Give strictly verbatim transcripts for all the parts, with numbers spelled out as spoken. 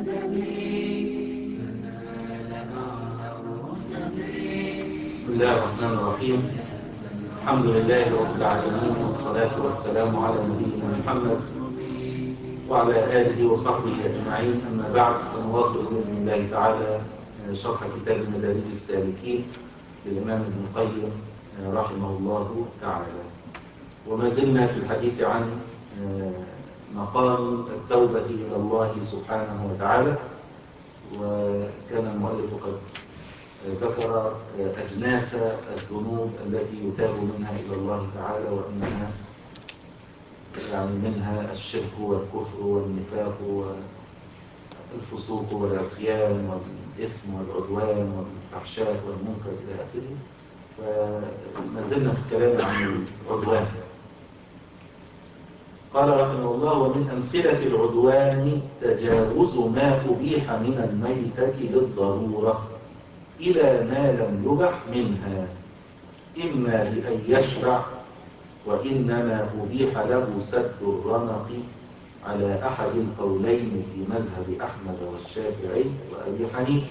بسم الله الرحمن الرحيم. الحمد لله رب العالمين، والصلاة والسلام على نبينا محمد وعلى آله وصحبه أجمعين. أما بعد، فنواصل بإذن الله تعالى شرح كتاب مدارج السالكين للإمام ابن القيم رحمه الله تعالى، وما زلنا في الحديث عن مقام التوبة إلى الله سبحانه وتعالى. وكان المؤلف قد ذكر أجناس الذنوب التي يتاب منها إلى الله تعالى، وإنها يعني منها الشرك والكفر والنفاق والفسوق والعصيان والإثم والعدوان والفحشاء والمنكر إلى آخره. فما زلنا في الكلام عن العدوان. قال رحمه الله: ومن أمثلة العدوان تجاوز ما أبيح من الميتة للضرورة إلى ما لم يبح منها، إما لأن يشبع، وإنما أبيح له سد الرمق على أحد القولين في مذهب أحمد والشافعي وأبي حنيفة.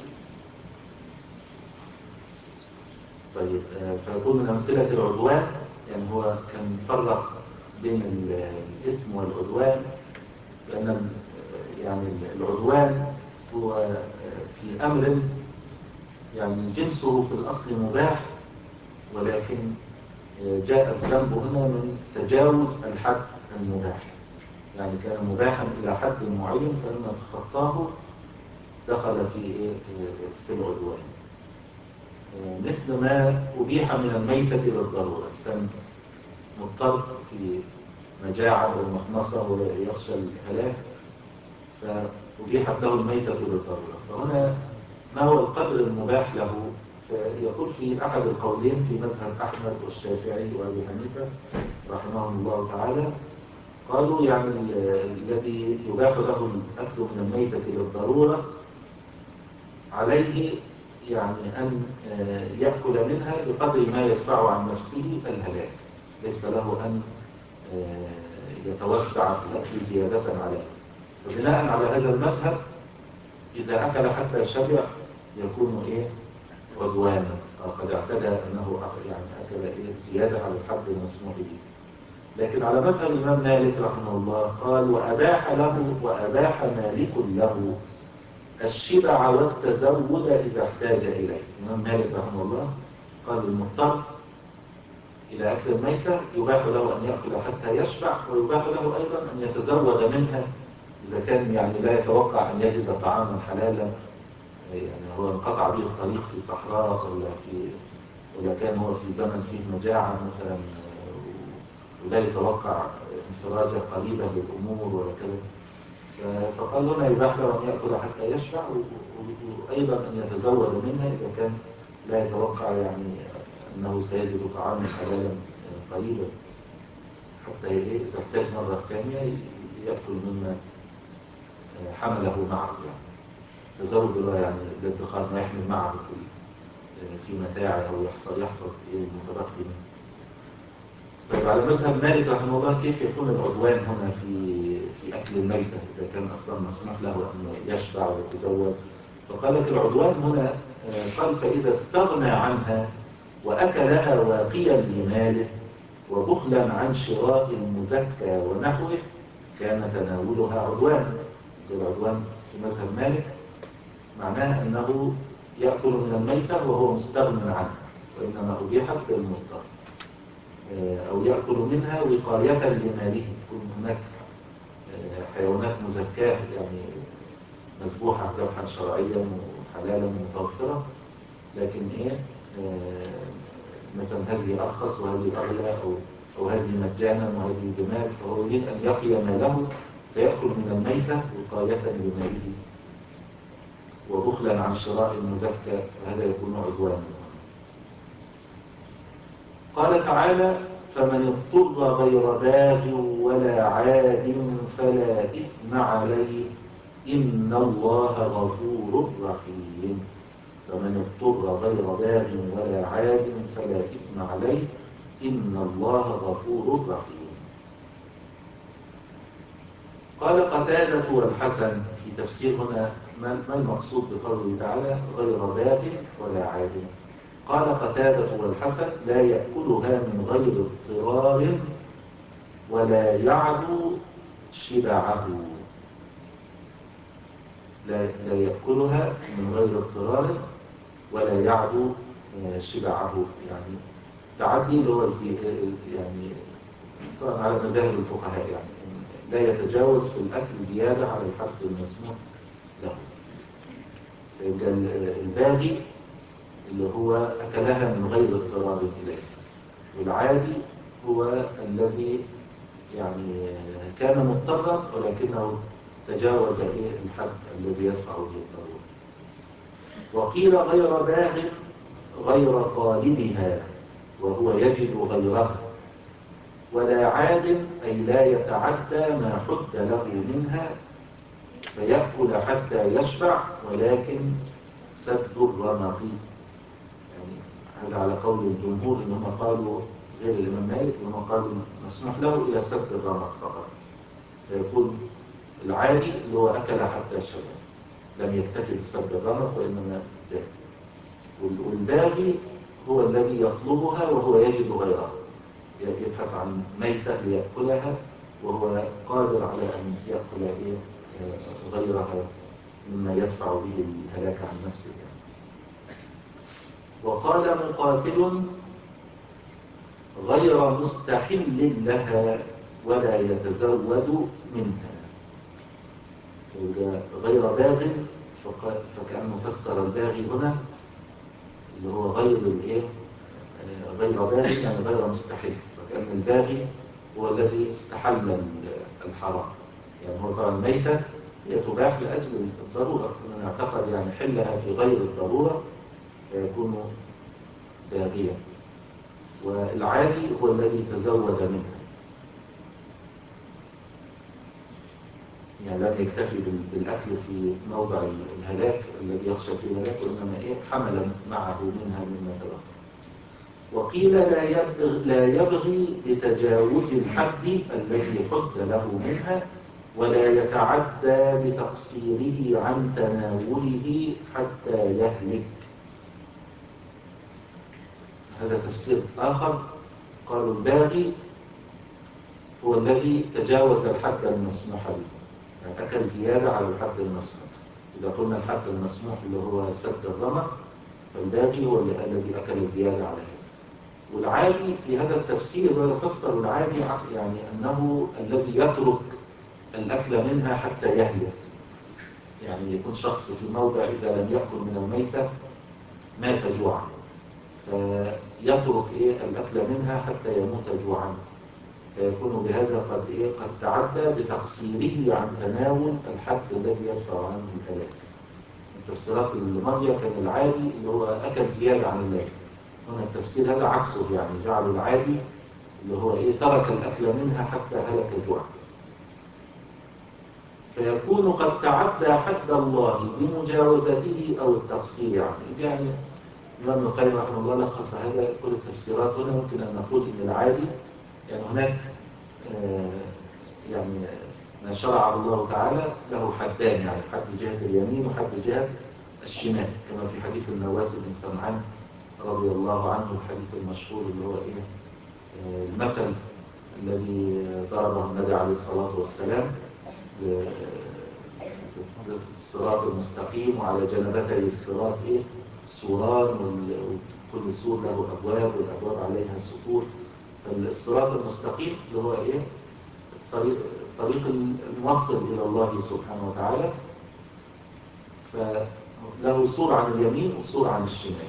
طيب، فيكون من أمثلة العدوان، يعني هو كان فرق بين الإثم والعدوان، لأن يعني العدوان هو في أمر يعني جنسه في الأصل مباح، ولكن جاء الذنب هنا من تجاوز الحد المباح، يعني كان مباحا إلى حد معين، فلما تخطاه دخل في في العدوان. مثل ما أبيح من الميتة للضرورة، الإنسان مضطر في مجاعة ومخمصة ويخشى الهلاك، فأبيحت له الميتة للضرورة. فهنا ما هو القدر المباح له؟ فيقول في أحد القولين في مذهب أحمد والشافعي وأبي حنيفة رحمهم الله تعالى، قالوا يعني الذي يباح له الأكل من الميتة للضرورة عليه يعني أن يأكل منها بقدر ما يدفع عن نفسه الهلاك، ليس له أن يتوسع في الأكل زيادة عليه. فبناء على هذا المذهب، إذا أكل حتى شبع يكون إيه؟ عدوانا، قد اعتدى أنه يعني أكل إيه؟ زيادة على الحد المسموح به. لكن على مذهب الإمام مالك رحمه الله قال: وأباح له وأباح مالك له الشبع والتزود إذا احتاج إليه. الإمام مالك رحمه الله قال: المضطر إلى أكل الميتة يباح له أن يأكل حتى يشبع، ويباح له أيضا أن يتزود منها إذا كان يعني لا يتوقع أن يجد طعاما حلالا، يعني هو انقطع به الطريق في صحراء، ولا في ولا كان هو في زمن فيه مجاعة مثلا، ولا يتوقع انفراجة قريبة للأمور ولا كذا. فقال هنا يباح له أن يأكل حتى يشبع، وأيضا أن يتزود منها إذا كان لا يتوقع يعني أنه سيجد طعاما حلالا قريبا، حتى إذا احتاج مرة ثانية يأكل مما حمله معه، يعني تزود يعني الادخار ما يحمل معه في في متاعه، أو يحفظ يحفظ المتبقي منه. طيب، على مذهب مالك رحمه الله كيف يكون العدوان هنا في في أكل الميتة إذا كان أصلا مسموح له أن يشبع ويتزود؟ فقال لك العدوان هنا قال: فإذا استغنى عنها وأكلها واقيا لماله وبخلا عن شراء المزكى ونحوه كان تناولها عدوان. العدوان في مذهب مالك معناه أنه يأكل من الميتة وهو مستغن عنها، وإنما أبيحت للمضطر، أو يأكل منها وقاية لماله. يكون هناك حيوانات مزكاة يعني مذبوحة ذبحا شرعيا وحلالا متوفرة، لكن إيه مثلا هذه أرخص وهذه أغلى، أو أو هذه مجانا وهذه بمال، فهو يريد أن يقي ماله فيأكل من الميتة وقاية لماله وبخلا عن شراء المزكى، فهذا يكون عدوانا. قال تعالى: فمن اضطر غير باغ ولا عاد فلا إثم عليه إن الله غفور رحيم. فمن اضطر غير باغ ولا عاد فلا إثم عليه إن الله غفور رحيم. قال قتادة والحسن في تفسير هنا ما المقصود بقوله تعالى غير باغ ولا عاد؟ قال قتادة والحسن لا يأكلها من غير اضطرار ولا يعدو شبعه. لا, لا يأكلها من غير اضطرار ولا يعدو شبعه، يعني تعدي اللي هو يعني طبعا على مذاهب الفقهاء، يعني لا يتجاوز في الأكل زيادة على الحد المسموح له. فيبقى الباغي اللي هو أكلها من غير اضطرار إليه، والعادي هو الذي يعني كان مضطرا ولكنه تجاوز الحد الذي يدفع به الضرورة. وقيل غير باغ غير طالبها وهو يجد غيرها، ولا عاد أي لا يتعدى ما حد له منها فيأكل حتى يشبع، ولكن سد الرمق. يعني هذا على قول الجمهور إنهم قالوا غير الإمام مالك إنهم قالوا مسموح له إلى سد الرمق فقط، فيكون العادي اللي هو أكل حتى شبع لم يكتفي بسد الرمق وإنما زاد. والباغي هو الذي يطلبها وهو يجد غيرها، يبحث عن ميتة ليأكلها وهو قادر على أن يأكل غيرها مما يدفع به الهلاك عن نفسه. وقال مقاتل غير مستحل لها ولا يتزود منها. غير باغ فكأنه فسر الباغي هنا اللي هو غير الايه غير باغي يعني غير مستحل، فكأن الباغي هو الذي استحل الحرام. يعني هو طبعا الميتة هي تباح لأجل الضرورة، فمن اعتقد يعني حلها في غير الضرورة فيكون باغيا. والعادي هو الذي تزود منها، يعني لم يكتفي بالأكل في موضع الهلاك الذي يخشى فيه الهلاك، وإنما إيه حمل معه منها مما تبقى. وقيل لا يبغي, لا يبغي بتجاوز الحد الذي حد له منها ولا يتعدى بتقصيره عن تناوله حتى يهلك. هذا تفسير آخر، قالوا الباغي هو الذي تجاوز الحد المسموح به، يعني أكل زيادة على الحد المسموح. إذا قلنا الحد المسموح اللي هو سد الرمق، فالباغي هو الذي أكل زيادة عليه. والعادي في هذا التفسير يفسر العادي يعني أنه الذي يترك الأكل منها حتى يهلك، يعني يكون شخص في موضع إذا لم يأكل من الميتة مات جوعا، فيترك إيه الأكل منها حتى يموت جوعا، فيكون بهذا قد إيه قد تعدى بتقصيره عن تناول الحد الذي يدفع عنه الهلاك. التفسيرات الماضية كان العادي اللي هو أكل زيادة عن اللازم، هنا التفسير هذا عكسه، يعني جعل العادي اللي هو إيه ترك الأكل منها حتى هلك جوعا، فيكون قد تعدى حد الله بمجاوزته أو التقصير عنه. يعني الإمام ابن القيم رحمه الله لخص هذا كل التفسيرات هنا. ممكن أن نقول إن العادي يعني هناك آه يعني ما شرع الله تعالى له حدان، يعني حد جهة اليمين وحد جهة الشمال، كما في حديث النواس بن سمعان رضي الله عنه، الحديث المشهور اللي هو إيه آه المثل الذي ضربه النبي عليه الصلاة والسلام الصراط المستقيم وعلى جنبتي الصراط إيه سوران، وكل سور له أبواب والأبواب عليها سطور. فالصراط المستقيم اللي هو إيه الطريق, الطريق الموصل إلى الله سبحانه وتعالى، فله سور عن اليمين وسور عن الشمال.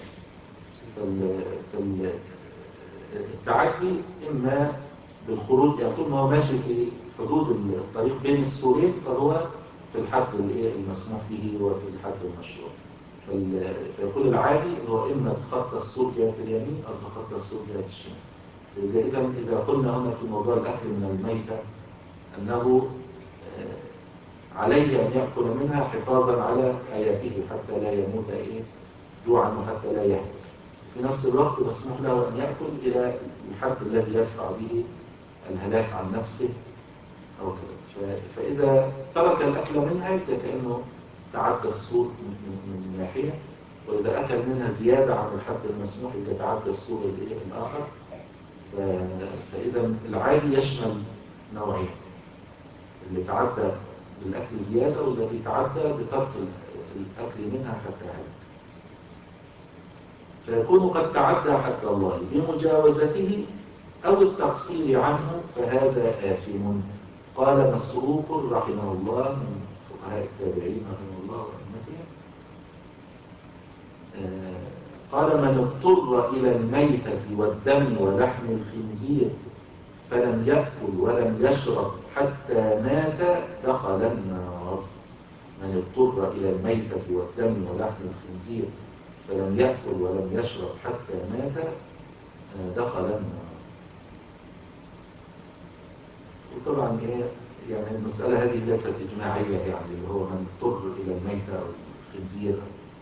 فالتعدي إما بالخروج، يعني طول ما هو ماشي في حدود الطريق بين السورين فهو في الحد المسموح به وفي الحد المشروع. فيقول العادي هو إما تخطى السور جهة اليمين أو تخطى السور جهة الشمال. إذا إذا قلنا هنا في موضوع الأكل من الميتة أنه عليه أن يأكل منها حفاظا على حياته حتى لا يموت إيه جوعا وحتى لا يهلك، في نفس الوقت مسموح له أن يأكل إلى الحد الذي يدفع به الهلاك عن نفسه أو كده. فإذا ترك الأكل منها يبقى كأنه تعدى السور من ناحية، وإذا أكل منها زيادة عن الحد المسموح يبقى تعدى السور الآخر. فإذا العادي يشمل نوعين، اللي تعدى بالأكل زيادة والذي تعدى بترك الأكل منها حتى هلك. فيكون قد تعدى حد الله بمجاوزته أو التقصير عنه فهذا آثم. قال مسروق رحمه الله من فقهاء التابعين رحمه الله وأئمتهم، قال من اضطر إلى الميتة والدم ولحم الخنزير فلم يأكل ولم يشرب حتى مات دخل النار. من اضطر إلى الميتة والدم ولحم الخنزير فلم يأكل ولم يشرب حتى مات دخل النار. وطبعا ايه يعني المسألة هذه ليست إجماعية، يعني اللي هو من اضطر إلى الميتة أو الخنزير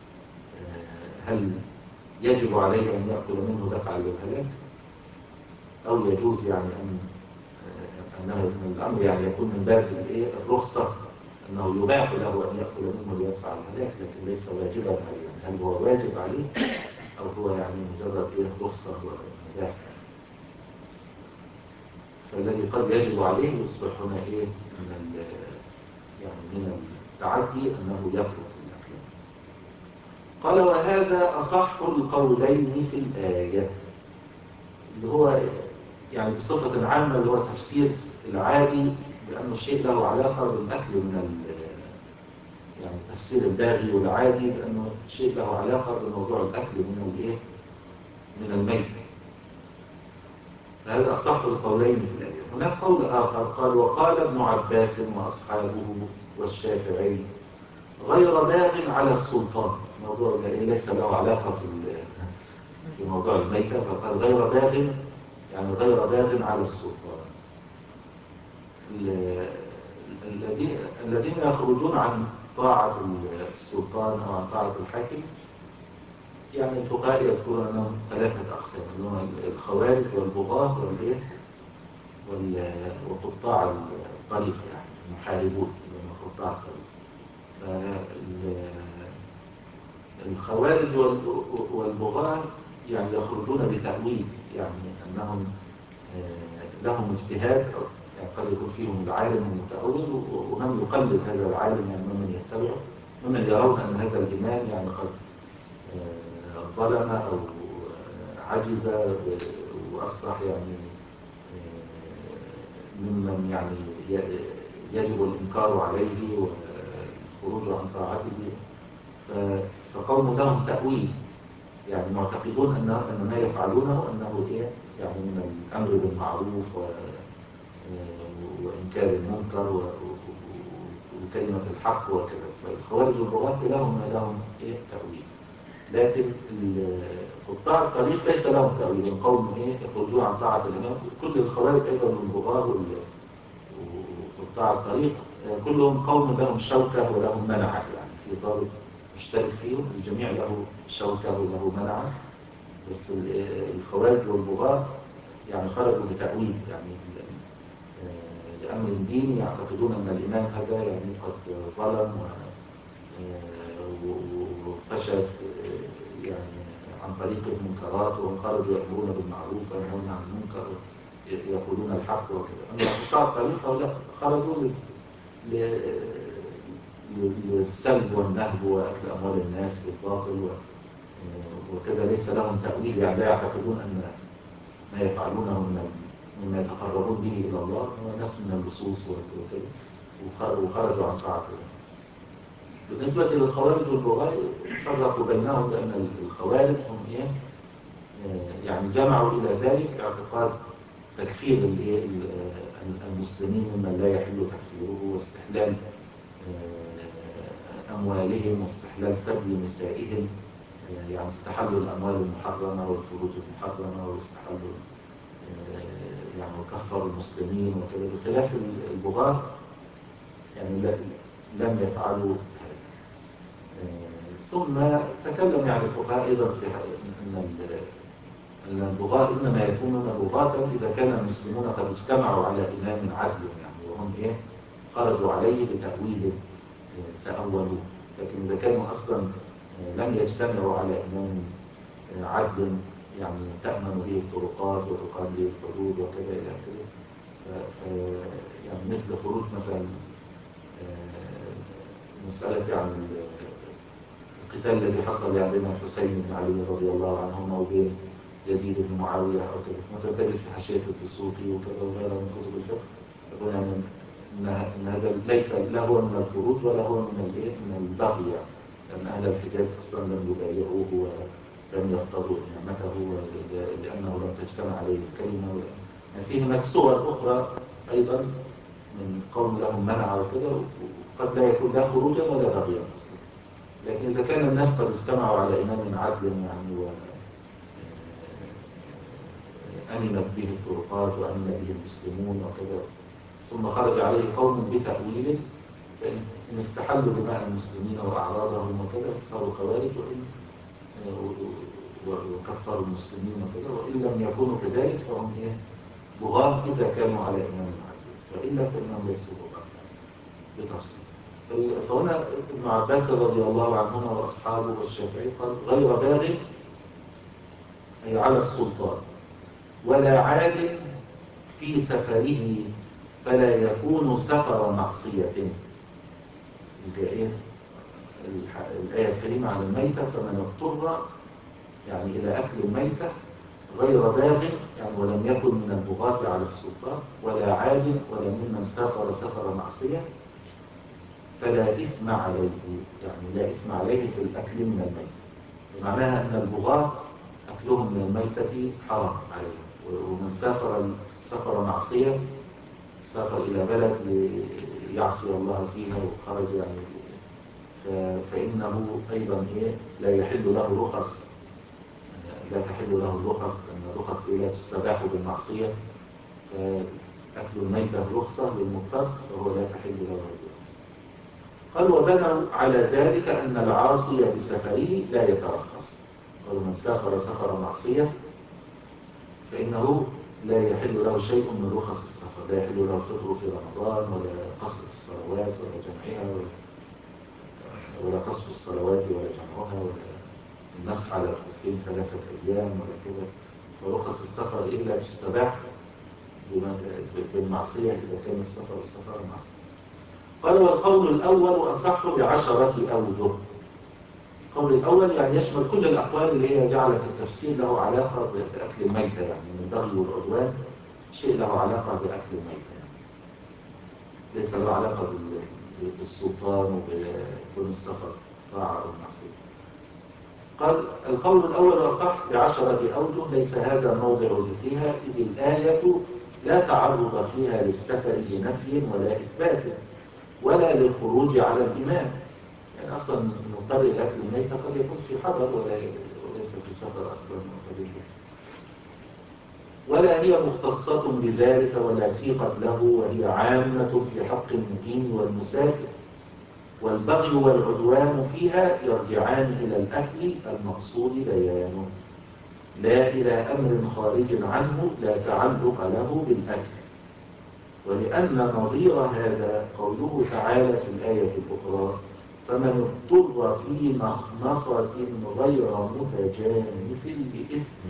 هل يجب عليه أن يأكل منه دفعا للهلاك، أو يجوز يعني أن أنه الأمر يعني يكون من باب الرخصة أنه يباح له أن يأكل منه ليدفع الهلاك، لكن ليس واجبا عليه. يعني هل هو واجب عليه أو هو يعني مجرد إيه رخصة ومباح؟ فالذي قد يجب عليه يصبح هنا إيه من يعني من التعدي أنه يترك الأكل. قال وهذا أصح القولين في الآية، اللي هو يعني بصفة عامة اللي هو تفسير العادي بأنه الشيء له علاقة بالأكل من يعني تفسير الباغي والعادي بأنه الشيء له علاقة بموضوع الأكل من الإيه من الميت. فهذا أصح القولين في الآية. هناك قول آخر قال وقال ابن عباس وأصحابه والشافعي غير باغ على السلطان. موضوع ليس له علاقة في في موضوع الميتة، فقال غير باغ يعني غير باغ على السلطان. الذين الذين يخرجون عن طاعة السلطان أو عن طاعة الحاكم، يعني الفقهاء يذكرون أنهم ثلاثة أقسام، أنهم الخوارج والبغاة والإيه وقطاع الطريق، يعني المحاربون من قطاع الطريق. الخوارج والبغاة يعني يخرجون بتأويل، يعني أنهم لهم اجتهاد، يعني قد يكون فيهم العالم المتأول ومن يقلد هذا العالم، يعني ممن يتبعه، ممن يرون أن هذا الإمام يعني قد ظلم أو عجز وأصبح يعني ممن يعني يجب الإنكار عليه والخروج عن طاعته. فقوم لهم تأويل، يعني معتقدون أن أن ما يفعلونه أنه إيه يعني من الأمر بالمعروف وإنكار المنكر وكلمة الحق وكذا. فالخوارج والبغاة لهم لهم إيه تأويل، لكن قطاع الطريق ليس لهم تأويل. قوم إيه يخرجون عن طاعة الإمام. كل الخوارج أيضا والبغاة وقطاع الطريق كلهم قوم لهم شوكة ولهم منعة، يعني في ضابط مشترك فيهم، الجميع له شوكة وله منعة. بس الخوارج والبغاة يعني خرجوا بتأويل، يعني لأمر ديني يعتقدون أن الإمام هذا يعني قد ظلم وفشل يعني عن طريق المنكرات، وهم خرجوا يأمرون بالمعروف وينهون عن المنكر يقولون الحق وكذا. أما قطاع الطريق لا، خرجوا للسلب والنهب وأكل أموال الناس بالباطل وكذا، ليس لهم تأويل، يعني لا يعتقدون أن ما يفعلونه مما يتقربون به إلى الله هو ناس من اللصوص وكذا، وخرجوا عن طاعة الله. بالنسبة للخوارج والبغاة فرقوا بينهم بأن الخوارج هم إيه يعني جمعوا إلى ذلك اعتقاد تكفير المسلمين ممن لا يحل تكفيره، واستحلال أموالهم واستحلال سبي نسائهم، يعني استحلوا الأموال المحرمة والفروج المحرمة واستحلوا يعني وكفروا المسلمين وكذا، بخلاف البغاة يعني لم يفعلوا هذا. ثم تكلم يعني الفقهاء أيضا في أن أن البغاة إنما يكونون بغاة إذا كان المسلمون قد اجتمعوا على إمام عدل، يعني هم إيه خرجوا عليه بتأويل تأولوا. لكن إذا كانوا أصلا لم يجتمعوا على إمام عدل يعني تأمن به الطرقات وتقام به الحدود وكذا إلى آخره، يعني مثل خروج مثلا مسألة يعني القتال الذي حصل يعني بين الحسين بن علي رضي الله عنهما وبين يزيد بن معاوية أو كذا، مثلا تجد في حاشية الدسوقي وكذا وغيرها من كتب الفقه يقول يعني إن هذا ليس لا هو من الخروج ولا هو من الإيه من البغي، يعني لأن أهل الحجاز أصلا لم يبايعوه ولم يقتضوا نعمته لأنه لم تجتمع عليه الكلمة. يعني فيه هناك صور أخرى أيضا من قوم لهم منع وكذا، وقد لا يكون لا خروجا ولا بغيا أصلا. لكن إذا كان الناس قد اجتمعوا على إمام عدل يعني و أمنت به الطرقات وأمن به المسلمون وكذا، ثم خرج عليه قوم بتأويل، فإن استحلوا دماء المسلمين وأعراضهم وكذا صاروا خوارج، وإن وكفروا المسلمين وكذا، وإن لم يكونوا كذلك فهم إيه بغاة إذا كانوا على إمام عدل، وإلا فإنهم ليسوا بغاة بتفصيل. فهنا ابن عباس رضي الله عنهما وأصحابه والشافعي قال غير باغ أي على السلطان، ولا عاد في سفره فلا يكون سفر معصية. إيه الآية الكريمة عن الميتة، فمن اضطر يعني إلى أكل الميتة غير باغ يعني ولم يكن من البغاة على السلطان، ولا عاد ولا ممن سافر سفر معصية، فلا إثم عليه، يعني لا إثم عليه في الأكل من الميتة. معناها أن البغاة أكلهم من الميتة حرام عليه، ومن سافر سفر معصية سافر إلى بلد يعصي الله فيها وخرج يعني فإنه أيضا إيه لا يحل له رخص، لا تحل له الرخص، أن الرخص لا تستباح بالمعصية، فأكل الميتة رخصة للمضطر فهو لا تحل له الرخص. قال وبنوا على ذلك أن العاصي بسفره لا يترخص، قالوا من سافر سفر معصية فإنه لا يحل له شيء من رخص السفر، لا يحل له الفطر في رمضان ولا قصر الصلوات ولا جمعها ولا, ولا قصر الصلوات ولا جمعها ولا المسح على الخفين ثلاثة أيام ولا كذا. ورخص السفر إلا تستباح بالمعصية إذا كان السفر سفر معصية. قال والقول الأول أصح بعشرة أوجه. القول الأول يعني يشمل كل الأقوال اللي هي جعلت التفسير له علاقة بأكل الميتة، يعني من البغي والعدوان شيء له علاقة بأكل الميتة، يعني ليس له علاقة بالسلطان وبكون السفر طاعة أو معصية. قال القول الأول أصح بعشرة أوجه، ليس هذا موضع ذكرها إذ الآية لا تعرض فيها للسفر بنفي ولا إثبات ولا للخروج على الإمام، يعني أصلا المضطر إلى أكل الميتة قد يكون في حضر ولا وليس في سفر أصلا، ولا هي مختصة بذلك ولا سيقت له، وهي عامة في حق المقيم والمسافر، والبغي والعدوان فيها يرجعان إلى الأكل المقصود بيانه لا إلى أمر خارج عنه لا تعلق له بالأكل. ولأن نظير هذا قوله تعالى في الآية الأخرى فمن اضطر في مخمصة غير متجانف لإثم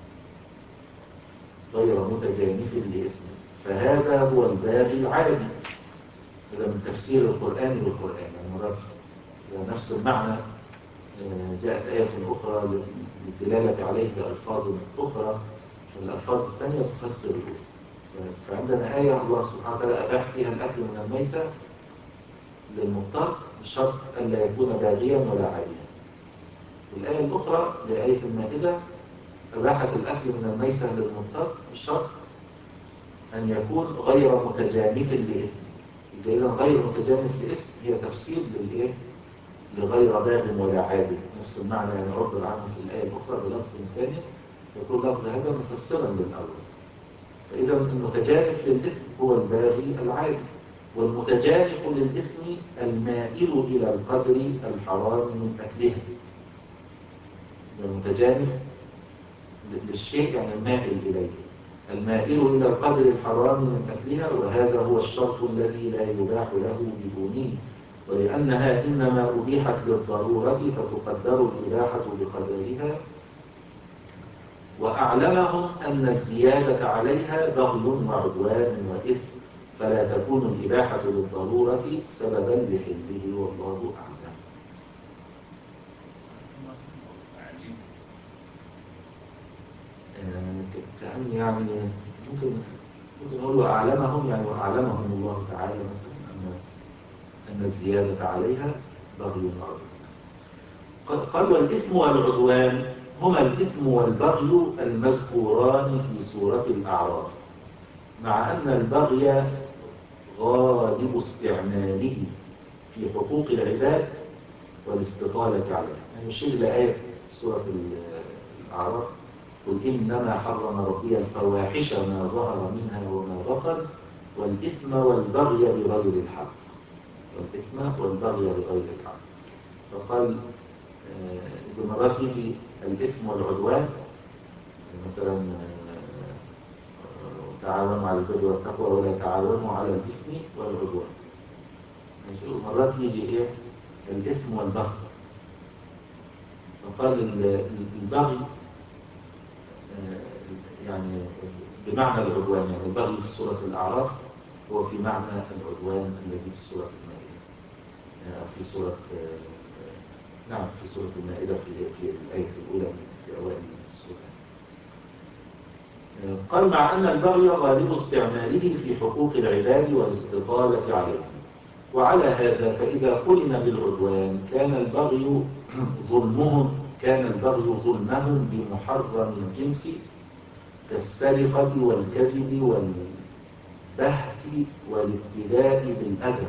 غير متجانف لإثم فهذا هو الباغي العادي. هذا من تفسير القرآن بالقرآن، يعني مرات نفس المعنى جاءت آية أخرى للدلالة عليه بألفاظ أخرى، فالألفاظ الثانية تفسر الأولى. فعندنا آية الله سبحانه وتعالى أباح فيها الأكل من الميتة للمضطر بشرط ألا يكون باغيا ولا عاديا. الآية الأخرى لآية المائدة أباحت الأكل من الميتة للمضطر بشرط أن يكون غير متجانف لإثم. إذا غير متجانف لإثم هي تفسير للإيه؟ لغير باغ ولا عادل، نفس المعنى يعني عبر عنه في الآية الأخرى بلفظ ثاني يكون لفظ هذا مفسرا للأول. فإذا المتجانف للإثم هو الباغي العادل، والمتجانف للإثم المائل إلى القدر الحرام من أكلها. المتجانف للشيء يعني المائل إليه، المائل إلى القدر الحرام من أكلها، وهذا هو الشرط الذي لا يباح له بدونه، ولأنها إنما أبيحت للضرورة فتقدر الإباحة بقدرها. وأعلمهم أن الزيادة عليها بغي وعدوان وإثم، فلا تكون الإباحة للضرورة سببا لحله، والله أعلم. كأن يعني ممكن ممكن نقول وأعلمهم، يعني وأعلمهم الله تعالى مثلا أن أن الزيادة عليها بغي وعدوان. قال والإثم والعدوان هما الإثم والبغي المذكوران في سورة الأعراف، مع أن البغي غالب استعماله في حقوق العباد والاستطالة عليها. يعني يشير إلى آية سورة الأعراف: قل إنما حرم ربي الفواحش ما ظهر منها وما بطن والإثم والبغي بغير الحق، والإثم والبغي بغير الحق. فقال بمرات يجي الإثم والعدوان، مثلا تعاونوا على البر والتقوى ولا تعاونوا على الإثم والعدوان. مرات يجي إيه الإثم والبغي. فقال البغي يعني بمعنى العدوان، يعني البغي في سورة الأعراف هو في معنى العدوان الذي في سورة المائدة، يعني في سورة نعم في سورة المائدة في في الآية الأولى في أوائل السورة. قال مع أن البغي غالب استعماله في حقوق العباد والاستطالة عليهم، وعلى هذا فإذا قرن بالعدوان كان البغي ظلمهم كان البغي ظلمهم بمحرم الجنس كالسرقة والكذب والبهت والابتلاء بالأذى،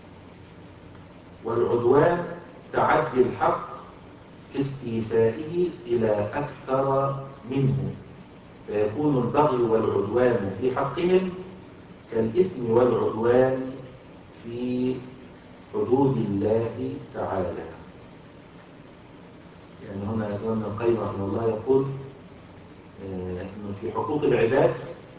والعدوان تعدي الحق في استيفائه إلى أكثر منه، فيكون البغي والعدوان في حقهم كالإثم والعدوان في حدود الله تعالى. يعني هنا ابن القيم رحمه الله يقول آه إنه في حقوق العباد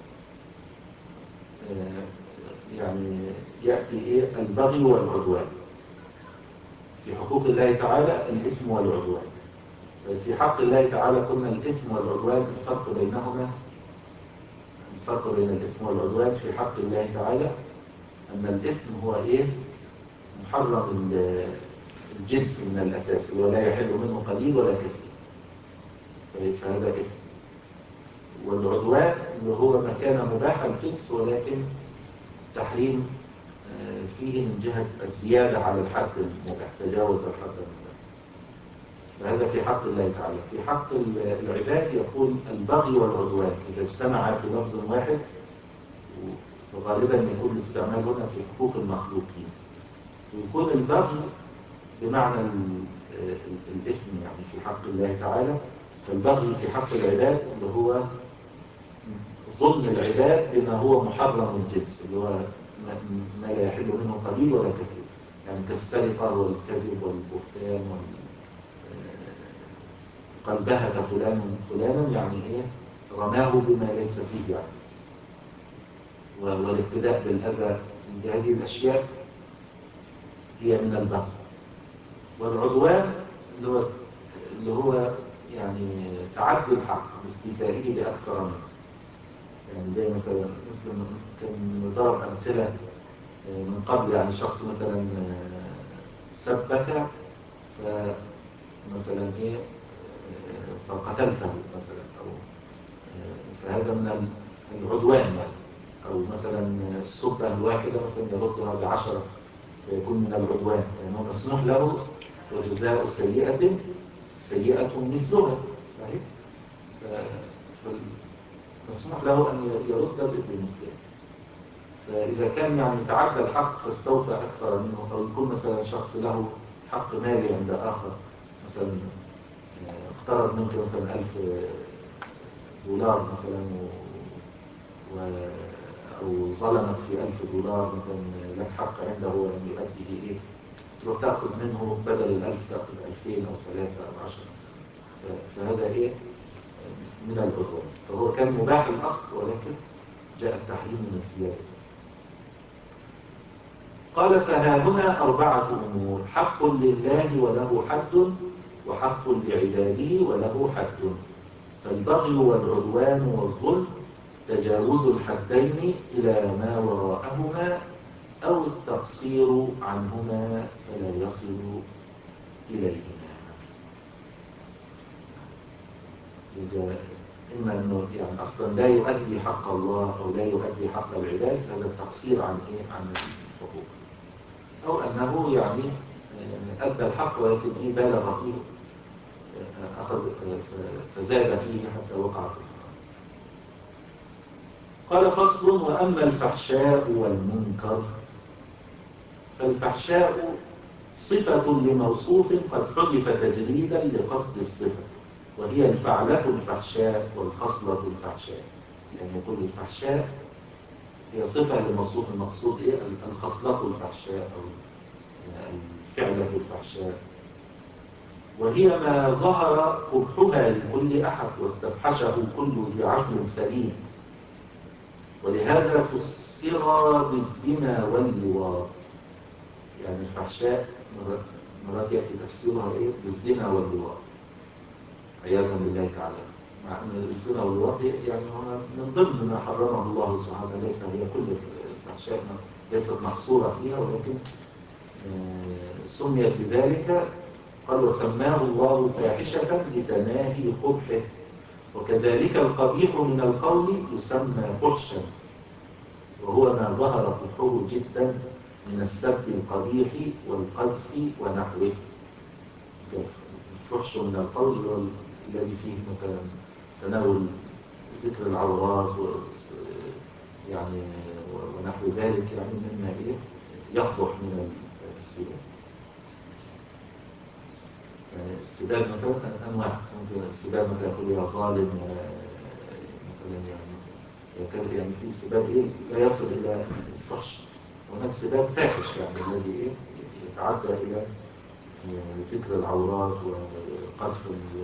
آه يعني يأتي إيه البغي والعدوان، في حقوق الله تعالى الإثم والعدوان. في حق الله تعالى قلنا الإثم والعدوان الفرق بينهما، الفرق بين الإثم والعدوان في حق الله تعالى أن الإثم هو إيه محرم الجنس من الأساس، ولا يحل منه قليل ولا كثير، فهذا إثم. والعدوان اللي هو ما كان مباح الجنس ولكن تحريم فيه من جهة الزيادة على الحد المباح، تجاوز الحد المباح، فهذا في حق الله تعالى. في حق العباد يقول البغي والعدوان إذا اجتمعا في لفظ واحد، فغالبا يكون الاستعمال هنا في حقوق المخلوقين، ويكون البغي بمعنى الاسم يعني في حق الله تعالى. فالبغي في حق العباد اللي هو ظلم العباد بما هو محرم الجنس، اللي هو ما لا يحل منه قليل ولا كثير، يعني كالسرقة والكذب والبهتان وال قال بهت فلان فلانا، يعني ايه رماه بما ليس فيه يعني، والابتداء بالأذى بهذه الأشياء هي من البغي. والعدوان اللي هو اللي هو يعني تعدي الحق باستيفائه لأكثر منه، يعني زي مثلا مثل كان ضرب أمثلة من قبل، يعني شخص مثلا سبك فمثلا ايه فقتلته مثلا، أو فهذا من العدوان يعني. أو مثلا السبة الواحدة مثلا يردها بعشرة فيكون من العدوان، لأنه يعني مسموح له وجزاء سيئة سيئة مثلها، صحيح؟ فمسموح له أن يرد بمثله. فإذا كان يعني تعدى الحق فاستوفى أكثر منه، أو يكون مثلا شخص له حق مالي عند آخر، مثلا اقترض منك مثلا ألف دولار مثلا و... أو ظلمك في ألف دولار مثلا، لك حق عنده ولم يؤدي إليك، تروح تأخذ منه بدل الألف تأخذ ألفين أو ثلاثة أو عشرة، فهذا إيه من العدوان، فهو كان مباح الأصل ولكن جاء التحريم من الزيادة. قال فها هنا أربعة أمور: حق لله وله حد، وحق لعباده وله حد. فالبغي والعدوان والظلم تجاوز الحدين إلى ما وراءهما أو التقصير عنهما فلا يصل إليهما. إما أنه يعني أصلا لا يؤدي حق الله أو لا يؤدي حق العباد، هذا التقصير عن إيه؟ عن الحقوق، أو أنه يعني أدى الحق ولكن إيه بالغ فيه، أخذ فزاد فيه حتى وقع في الحرام. قال فصل: وأما الفحشاء والمنكر فالفحشاء صفة لموصوف قد حذف تجريدا لقصد الصفة، وهي الفعلة الفحشاء والخصلة الفحشاء. يعني يقول الفحشاء هي صفة لموصوف، المقصود إيه؟ الخصلة الفحشاء أو الفعلة الفحشاء، وهي ما ظهر قبحها لكل أحد واستفحشه كل ذي عقل سليم، ولهذا فسر بالزنا واللواط. يعني الفحشاء مرات يأتي تفسيرها إيه؟ بالزنا واللواط عياذا بالله تعالى، مع أن الزنا واللواط يعني هو من ضمن ما حرمه الله سبحانه وتعالى، ليس هي كل الفحشاء ليست محصورة فيها، ولكن سميت بذلك. قال: وسماه الله فاحشة لتناهي قبحه، وكذلك القبيح من القول يسمى فحشا، وهو ما ظهر قبحه جدا من السب القبيح والقذف ونحوه. الفحش من القول هو الذي فيه مثلا تناول ذكر العورات يعني ونحو ذلك، يعني مما إيه يقبح من السباب. يعني السباب مثلا أنواع، ممكن السباب مثلا يقول يا ظالم مثلا، يعني يعني في سباب إيه لا يصل إلى الفحش، هناك سباب فاحش يعني الذي إيه يتعدى إلى ذكر العورات وقذف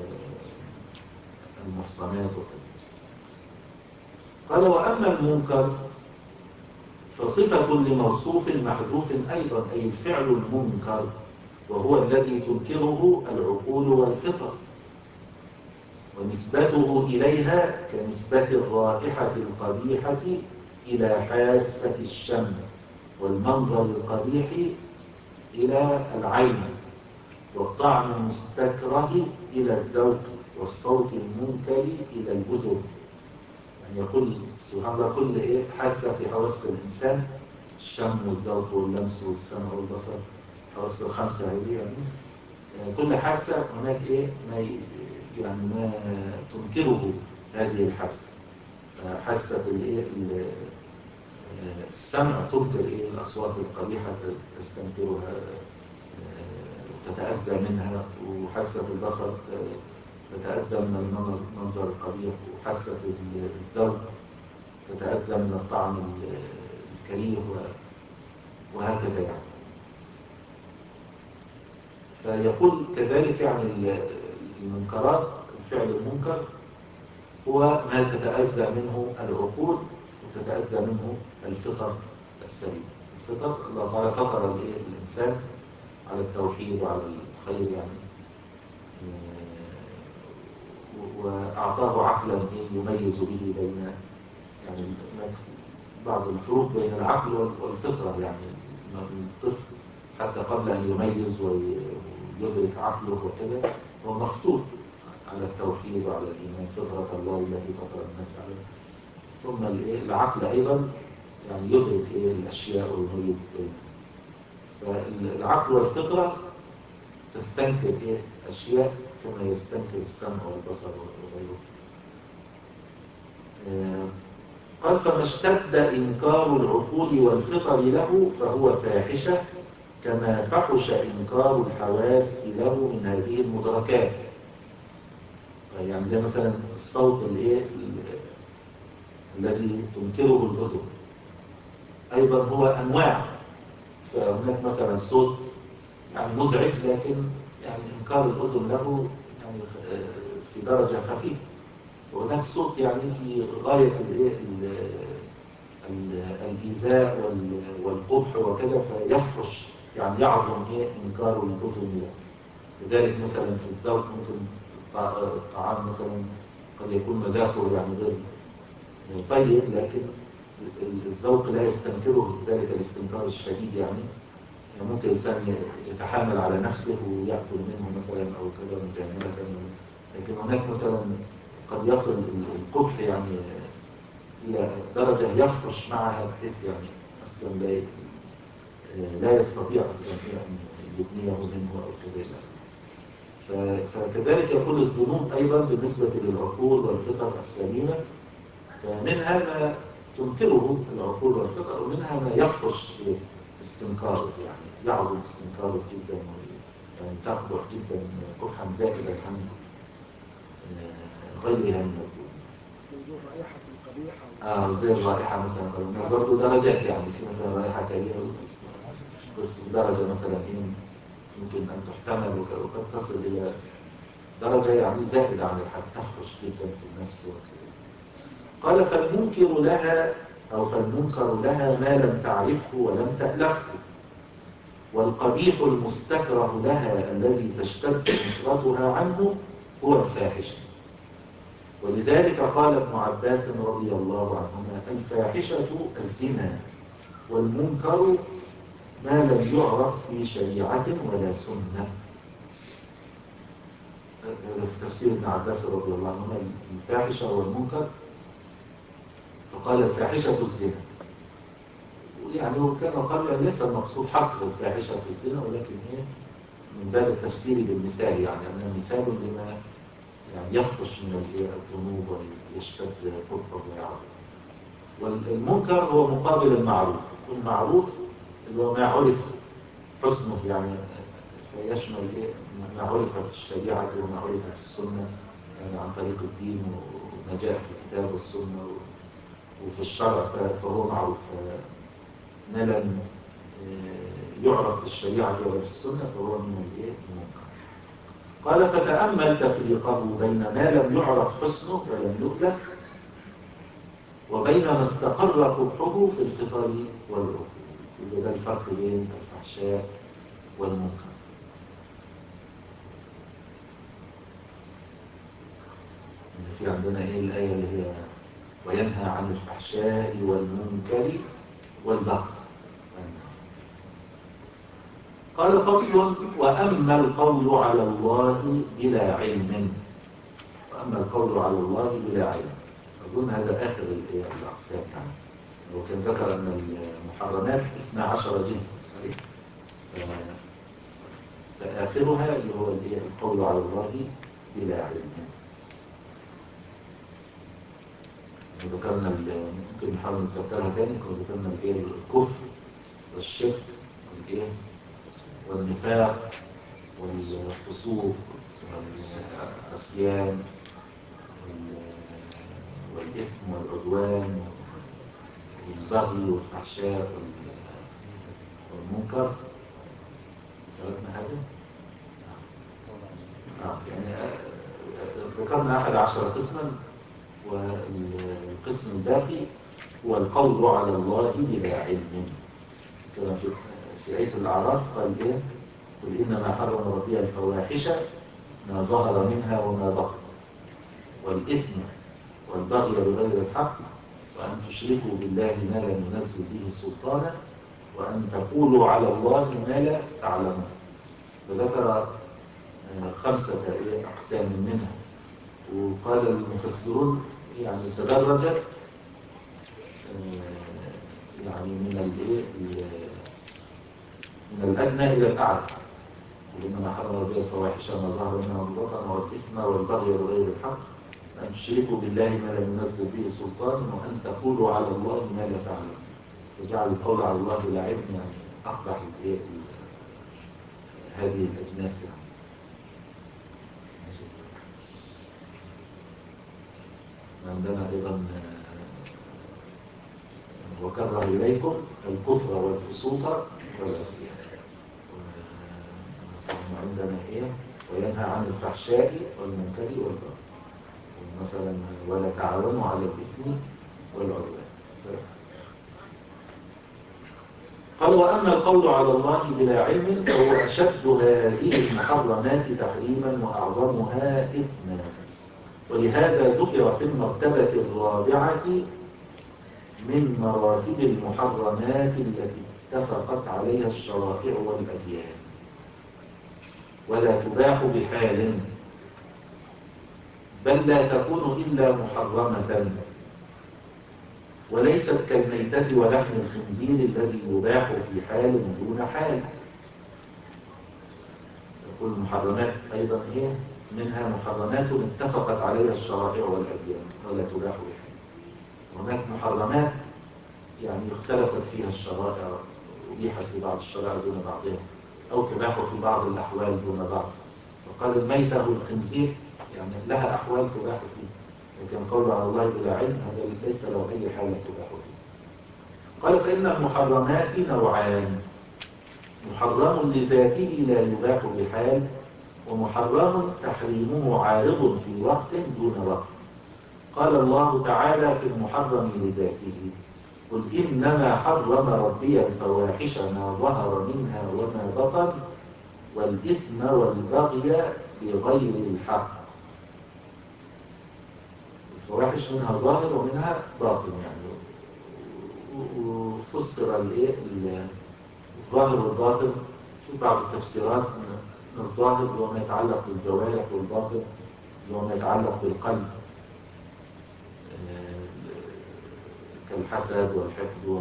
المحصنات وكذا. قال: وأما المنكر فصفة لموصوف محذوف أيضا، أي الفعل المنكر، وهو الذي تنكره العقول والفطر، ونسبته إليها كنسبة الرائحة القبيحة إلى حاسة الشم، والمنظر القبيح إلى العين، والطعم المستكره إلى الذوق، والصوت المنكر إلى الأذن. يعني يقول سبحان الله كل إيه حاسة في حواس الإنسان، الشم والذوق واللمس والسمع والبصر، حواس الخمسة هذه يعني كل حاسة هناك إيه ما يعني ما تنكره هذه الحاسة. حاسة الإيه السمع تنكر إيه الأصوات القبيحة، تستنكرها تتأذى منها، وحاسة البصر تتأذى من المنظر القبيح، وحاسة الذوق تتأذى من الطعم الكريه، وهكذا يعني. فيقول كذلك يعني المنكرات، الفعل المنكر هو ما تتأذى منه العقول وتتأذى منه الفطر السليم. الفطر الله تعالى فطر الإنسان على التوحيد وعلى الخير يعني، وأعطاه عقلا يميز به بين يعني بعض الفروق بين العقل والفطرة. يعني الطفل حتى قبل أن يميز ويدرك عقله وكذا هو مفطور على التوحيد وعلى الإيمان، فطرة الله التي فطر الناس عليها. ثم العقل أيضا يعني يدرك إيه الأشياء ويميز بينها. فالعقل والفطرة تستنكر إيه أشياء كما يستنكر السمع والبصر وغيره. قال: فما اشتد إنكار العقول والفطر له فهو فاحشة، كما فحش إنكار الحواس له من هذه المدركات. يعني زي مثلا الصوت الايه الذي تنكره الأذن أيضا هو أنواع. فهناك مثلا صوت يعني مزعج، لكن يعني إنكار الأذن له يعني في درجة خفيفة. وهناك صوت يعني في غاية الايه الإيذاء والقبح وكذا، فيفحش يعني يعظم ايه إنكار الأذن له. لذلك مثلا في الذوق ممكن الطعام مثلا قد يكون مذاقه يعني غير طيب، لكن الذوق لا يستنكره ذلك الاستنكار الشديد. يعني يعني ممكن الإنسان يتحامل على نفسه ويأكل منه مثلا أو كذا مجاملة، لكن هناك مثلا قد يصل القبح يعني إلى درجة يفحش معها بحيث يعني أصلا لا لا يستطيع أصلا أن يبنيه منه أو كذا. فكذلك يكون الذنوب أيضا بالنسبة للعقول والفطر السليمة، فمنها ما تنكره العقول والفطر، ومنها ما يفحش استنكاره، يعني يعظم استنكاره جدا، يعني تقبح جدا قبحا زائدا عن غيرها من الذنوب. الرائحة القبيحة اه زي الرائحة مثلا برضه درجات، يعني في مثلا رائحة كريهة بس بدرجة مثلا إيه يمكن أن تحتمل، وقد تصل إلى درجة يعني زائدة عن الحد، تفحش جدا في النفس وكذا. قال فالمنكر لها أو فالمنكر لها ما لم تعرفه ولم تألفه، والقبيح المستكره لها الذي تشتد نفرتها عنه هو الفاحشة. ولذلك قال ابن عباس رضي الله عنهما الفاحشة الزنا، والمنكر ما لم يعرف في شريعة ولا سنة. هذا في تفسير ابن عباس رضي الله عنهما الفاحشة والمنكر، فقال الفاحشة الزنا. يعني هو كما قال يعني ليس المقصود حصر الفاحشة في الزنا، ولكن هي من باب التفسير بالمثال، يعني أنه مثال لما يعني يفحش من الذنوب ويشتد قبحه ويعظم. والمنكر هو مقابل المعروف، والمعروف اللي هو ما عرف حسنه، يعني فيشمل ما عرف في الشريعة وما عرف في السنة، يعني عن طريق الدين وما جاء في الكتاب والسنة وفي الشرع، فهو معروف. ما لم يعرف في الشريعة ولا في السنة فهو من المنكر. قال فتأمل تفريقه بين ما لم يعرف حسنه ولم يدرك، وبين ما استقر قبحه في الفطر والعقول. وده الفرق بين الفحشاء والمنكر. في عندنا ايه الآية اللي هي وينهى عن الفحشاء والمنكر والبغي. قال فصل وأما القول على الله بلا علم. وأما القول على الله بلا علم، أظن هذا آخر الأقسام. يعني هو كان ذكر أن المحرمات اثنا عشر جنسا صحيح، فآخرها اللي هو القول على الله بلا علم. ذكرنا ممكن نحاول نتذكرها تاني. ذكرنا الكفر والشرك والايه والنفاق والفسوق والعصيان والإثم والعدوان والبغي والفحشاء والمنكر. ذكرنا هذا آه يعني ذكرنا أحد عشر قسما، والقسم الباقي هو القول على الله بلا علم. كما في في آية الأعراف قال إيه قل إنما حرم ربي الفواحش ما ظهر منها وما بطن، والإثم والبغي بغير الحق، وأن تشركوا بالله ما لم ينزل به سلطانا، وأن تقولوا على الله ما لا تعلمون. فذكر خمسة أقسام منها، وقال المفسرون يعني تدرجت يعني من من الأدنى إلى الأعلى. وإنما حرم ربي الفواحش ما ظهر منها وبطن، والإثم والبغي بغير الحق، أن تشركوا بالله ما لم ينزل به سلطان، وأن تقولوا على الله ما لا تعلمون. وجعل القول على الله بلا علم يعني أقبح هذه الأجناس. يعني عندنا أيضا وكره إليكم الكفر والفسوق والعصيان. عندنا إيه وينهى عن الفحشاء والمنكر والبغي. مثلا ولا تعاونوا على الإثم والعدوان. قال وأما القول على الله بلا علم فهو أشد هذه المحرمات تحريما وأعظمها إثما، ولهذا ذكر في المرتبة الرابعة من مراتب المحرمات التي اتفقت عليها الشرائع والأديان، ولا تباح بحال، بل لا تكون إلا محرمة، وليست كالميتة ولحم الخنزير الذي يباح في حال دون حال. كل المحرمات أيضا إيه؟ منها محرمات اتفقت عليها الشرائع والأديان ولا تباح بحال. هناك محرمات يعني اختلفت فيها الشرائع، أبيحت في بعض الشرائع دون بعضها، أو تباح في بعض الأحوال دون بعض. وقال الميتة والخنزير يعني لها أحوال تباح فيه، لكن قول على الله بلا علم هذا ليس له أي حالة تباح فيه. قال فإن المحرمات نوعان: محرم لذاته لا يباح بحال، ومحرم تحريمه عارض في وقت دون وقت. قال الله تعالى في المحرم لذاته: قل إنما حرم ربي الفواحش ما ظهر منها وما بطن والإثم والبغي بغير الحق. الفواحش منها ظاهر ومنها باطن يعني، وفسر الايه الظاهر والباطن في بعض التفسيرات من الظاهر اللي هو ما يتعلق بالجوارح، والباطن اللي هو ما يتعلق بالقلب كالحسد والحقد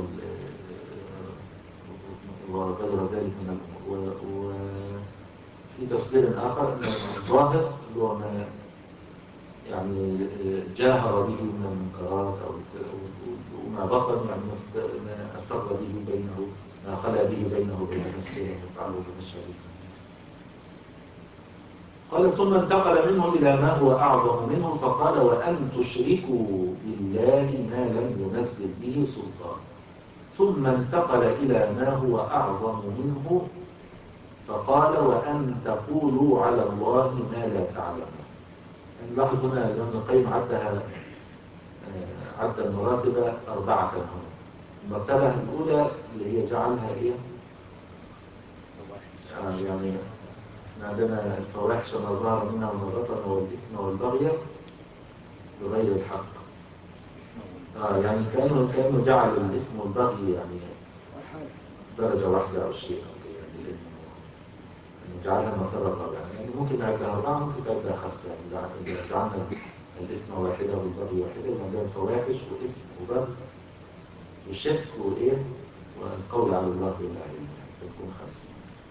وغير ذلك من الأمور. وفي تفسير آخر أن الظاهر اللي هو ما يعني جاهر به من المنكرات أو وما بطن يعني ما أسر به بينه، ما خلى به بينه وبين نفسه ويفعله بالشريك. قال ثم انتقل منه إلى ما هو أعظم منه فقال وأن تشركوا بالله ما لم ينزل به سلطان. ثم انتقل إلى ما هو أعظم منه فقال وأن تقولوا على الله ما لا تعلمون. نلاحظ هنا لأن القيم عدها عد المراتب أربعة هنا. المرتبة الأولى اللي هي جعلها إيه؟ آه يعني عندنا الفواحش ما ظهر منها وما بطن والإثم والبغي بغير الحق. آه يعني كأنه كأنه جعل الإثم والبغي يعني درجة واحدة أو شيء يعني يعني جعلها المرتبة الرابعة. يعني ممكن نعدها أربعة ممكن نعدها خمسة يعني جعلنا الإثم واحدة والبغي واحدة وعندنا الفواحش وإثم وبغي وشك وإيه والقول على الله بلا علم تكون خمسة.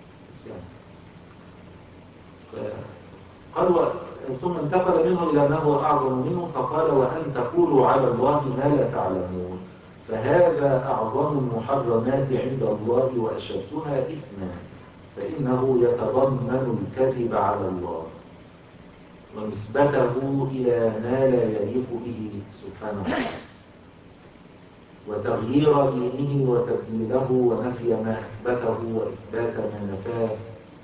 قال و... ثم انتقل منه إلى ما هو أعظم منه فقال وأن تقولوا على الله ما لا تعلمون، فهذا أعظم المحرمات عند الله وأشدها إثما، فإنه يتضمن الكذب على الله ونسبته إلى ما لا يليق به سبحانه وتعالى، وتغيير دينه وتبديله ونفي ما أثبته وإثبات ما نفاه،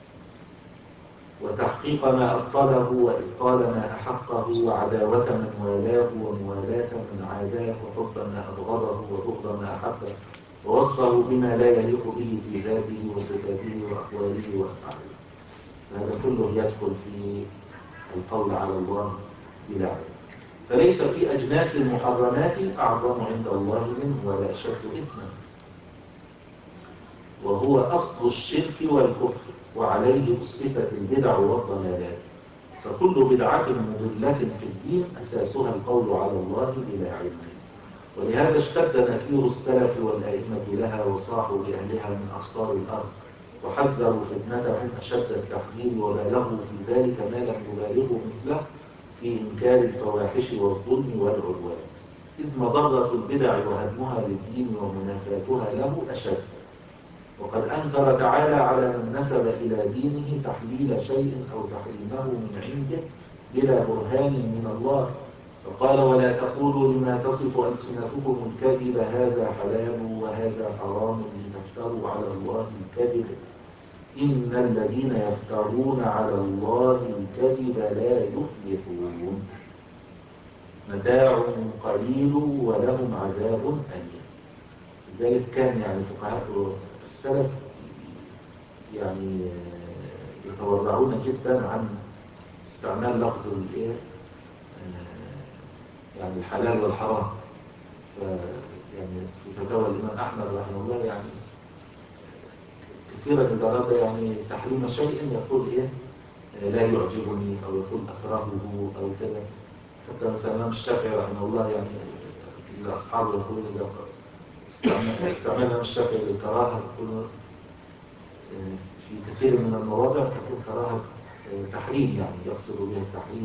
وتحقيق ما أبطله وإبطال ما أحقه، وعداوة من والاه وموالاة من عاداه، وحب ما أبغضه وبغض ما أحبه، ووصفه بما لا يليق به في ذاته وصفاته وأقواله وأفعاله. هذا كله يدخل في القول على الله بلا علم. فليس في أجناس المحرمات أعظم عند الله منه ولا أشد إثما، وهو أصل الشرك والكفر، وعليه أسست البدع والضلالات. فكل بدعة مضلة في الدين أساسها القول على الله بلا علم. ولهذا اشتد نكير السلف والأئمة لها وصاحوا لأهلها من أقطار الأرض، وحذروا فتنتهم أشد التحذير، وبالغوا في ذلك ما لم يبالغوا مثله في إنكار الفواحش والظلم والعدوان، إذ مضرة البدع وهدمها للدين ومنافاتها له أشد. وقد أنكر تعالى على من نسب إلى دينه تحليل شيء أو تحريمه من عنده بلا برهان من الله، فقال ولا تقولوا لما تصف ألسنتكم الكذب هذا حلال وهذا حرام لتفتروا على الله الكذب إن الذين يفترون على الله الكذب لا يفلحون. متاع قليل ولهم عذاب أليم. لذلك كان يعني فقهاء السلف يعني يتورعون جدا عن استعمال لفظ الايه يعني الحلال والحرام. ف يعني في فتاوى الإمام أحمد رحمه الله يعني كثيرا إذا أراد يعني تحريم شيء يقول إيه لا يعجبني أو يقول أكرهه أو كذا. حتى مثلا الإمام الشافعي رحمه الله يعني الأصحاب يقولون إذا استعمال استعمال الإمام الشافعي للكراهة يقولون في كثير من المواضع تكون كراهة تحريم يعني يقصد بها التحريم.